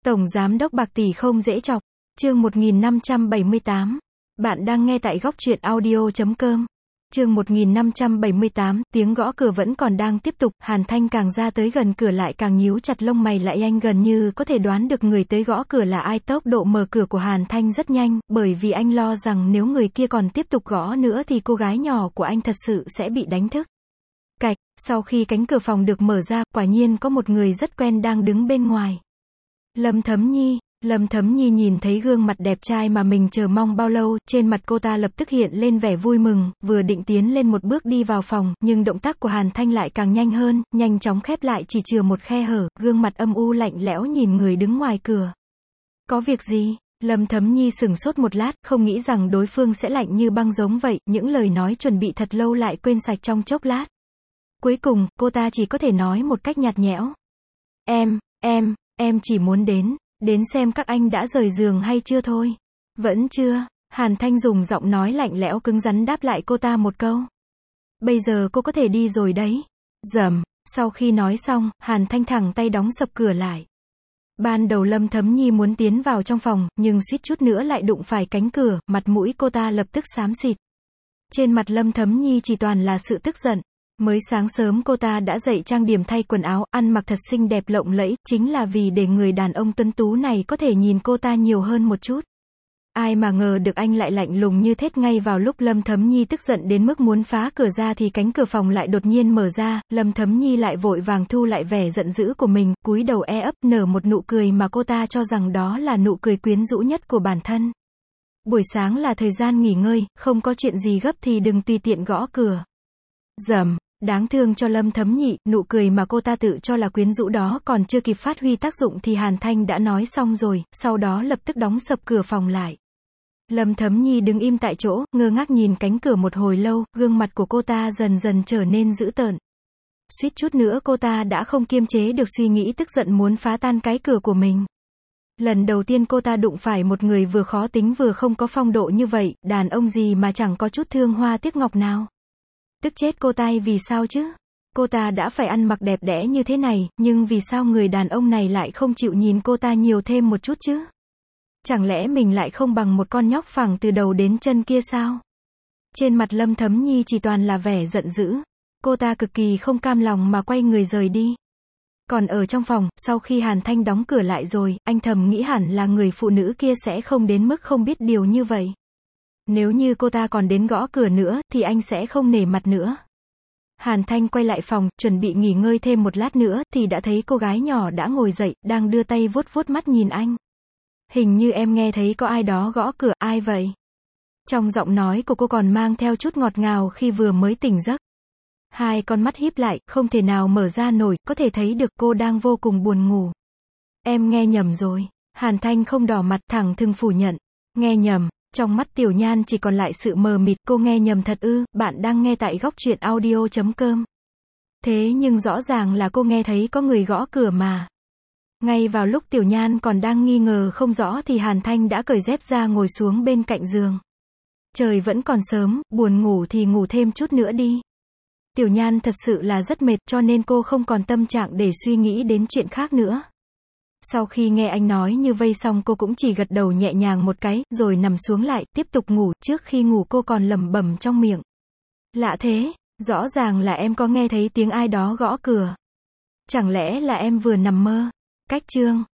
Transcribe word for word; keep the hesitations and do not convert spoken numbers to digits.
Tổng Giám đốc bạc tỷ không dễ chọc. Chương một nghìn năm trăm bảy mươi tám. Bạn đang nghe tại góc truyện audio chấm com. Chương một nghìn năm trăm bảy mươi tám, tiếng gõ cửa vẫn còn đang tiếp tục, Hàn Thanh càng ra tới gần cửa lại càng nhíu chặt lông mày lại, anh gần như có thể đoán được người tới gõ cửa là ai. Tốc độ mở cửa của Hàn Thanh rất nhanh, bởi vì anh lo rằng nếu người kia còn tiếp tục gõ nữa thì cô gái nhỏ của anh thật sự sẽ bị đánh thức. Cạch, sau khi cánh cửa phòng được mở ra, quả nhiên có một người rất quen đang đứng bên ngoài. Lâm Thấm Nhi. Lâm Thấm Nhi nhìn thấy gương mặt đẹp trai mà mình chờ mong bao lâu, trên mặt cô ta lập tức hiện lên vẻ vui mừng, vừa định tiến lên một bước đi vào phòng, nhưng động tác của Hàn Thanh lại càng nhanh hơn, nhanh chóng khép lại chỉ chừa một khe hở, gương mặt âm u lạnh lẽo nhìn người đứng ngoài cửa. Có việc gì? Lâm Thấm Nhi sửng sốt một lát, không nghĩ rằng đối phương sẽ lạnh như băng giống vậy, những lời nói chuẩn bị thật lâu lại quên sạch trong chốc lát. Cuối cùng, cô ta chỉ có thể nói một cách nhạt nhẽo. Em, em, em chỉ muốn đến. Đến xem các anh đã rời giường hay chưa thôi. Vẫn chưa. Hàn Thanh dùng giọng nói lạnh lẽo cứng rắn đáp lại cô ta một câu. Bây giờ cô có thể đi rồi đấy. Rầm. Sau khi nói xong, Hàn Thanh thẳng tay đóng sập cửa lại. Ban đầu Lâm Thấm Nhi muốn tiến vào trong phòng, nhưng suýt chút nữa lại đụng phải cánh cửa, mặt mũi cô ta lập tức xám xịt. Trên mặt Lâm Thấm Nhi chỉ toàn là sự tức giận. Mới sáng sớm cô ta đã dậy trang điểm thay quần áo, ăn mặc thật xinh đẹp lộng lẫy, chính là vì để người đàn ông tuấn tú này có thể nhìn cô ta nhiều hơn một chút. Ai mà ngờ được anh lại lạnh lùng như thế. Ngay vào lúc Lâm Thấm Nhi tức giận đến mức muốn phá cửa ra thì cánh cửa phòng lại đột nhiên mở ra, Lâm Thấm Nhi lại vội vàng thu lại vẻ giận dữ của mình, cúi đầu e ấp nở một nụ cười mà cô ta cho rằng đó là nụ cười quyến rũ nhất của bản thân. Buổi sáng là thời gian nghỉ ngơi, không có chuyện gì gấp thì đừng tùy tiện gõ cửa. Dầm. Đáng thương cho Lâm Thấm Nhi, nụ cười mà cô ta tự cho là quyến rũ đó còn chưa kịp phát huy tác dụng thì Hàn Thanh đã nói xong rồi, sau đó lập tức đóng sập cửa phòng lại. Lâm Thấm Nhi đứng im tại chỗ, ngơ ngác nhìn cánh cửa một hồi lâu, gương mặt của cô ta dần dần trở nên dữ tợn. Suýt chút nữa cô ta đã không kiềm chế được suy nghĩ tức giận muốn phá tan cái cửa của mình. Lần đầu tiên cô ta đụng phải một người vừa khó tính vừa không có phong độ như vậy, đàn ông gì mà chẳng có chút thương hoa tiếc ngọc nào. Tức chết cô ta vì sao chứ? Cô ta đã phải ăn mặc đẹp đẽ như thế này, nhưng vì sao người đàn ông này lại không chịu nhìn cô ta nhiều thêm một chút chứ? Chẳng lẽ mình lại không bằng một con nhóc phẳng từ đầu đến chân kia sao? Trên mặt Lâm Thấm Nhi chỉ toàn là vẻ giận dữ. Cô ta cực kỳ không cam lòng mà quay người rời đi. Còn ở trong phòng, sau khi Hàn Thanh đóng cửa lại rồi, anh thầm nghĩ hẳn là người phụ nữ kia sẽ không đến mức không biết điều như vậy. Nếu như cô ta còn đến gõ cửa nữa, thì anh sẽ không nể mặt nữa. Hàn Thanh quay lại phòng, chuẩn bị nghỉ ngơi thêm một lát nữa, thì đã thấy cô gái nhỏ đã ngồi dậy, đang đưa tay vuốt vuốt mắt nhìn anh. Hình như em nghe thấy có ai đó gõ cửa, ai vậy? Trong giọng nói của cô còn mang theo chút ngọt ngào khi vừa mới tỉnh giấc. Hai con mắt híp lại, không thể nào mở ra nổi, có thể thấy được cô đang vô cùng buồn ngủ. Em nghe nhầm rồi. Hàn Thanh không đỏ mặt, thẳng thừng phủ nhận. Nghe nhầm. Trong mắt Tiểu Nhan chỉ còn lại sự mờ mịt, cô nghe nhầm thật ư? Bạn đang nghe tại góc truyện audio chấm com. Thế nhưng rõ ràng là cô nghe thấy có người gõ cửa mà. Ngay vào lúc Tiểu Nhan còn đang nghi ngờ không rõ thì Hàn Thanh đã cởi dép ra ngồi xuống bên cạnh giường. Trời vẫn còn sớm, buồn ngủ thì ngủ thêm chút nữa đi. Tiểu Nhan thật sự là rất mệt cho nên cô không còn tâm trạng để suy nghĩ đến chuyện khác nữa. Sau khi nghe anh nói như vây xong cô cũng chỉ gật đầu nhẹ nhàng một cái, rồi nằm xuống lại, tiếp tục ngủ. Trước khi ngủ cô còn lẩm bẩm trong miệng. Lạ thế, rõ ràng là em có nghe thấy tiếng ai đó gõ cửa. Chẳng lẽ là em vừa nằm mơ? Cách chương.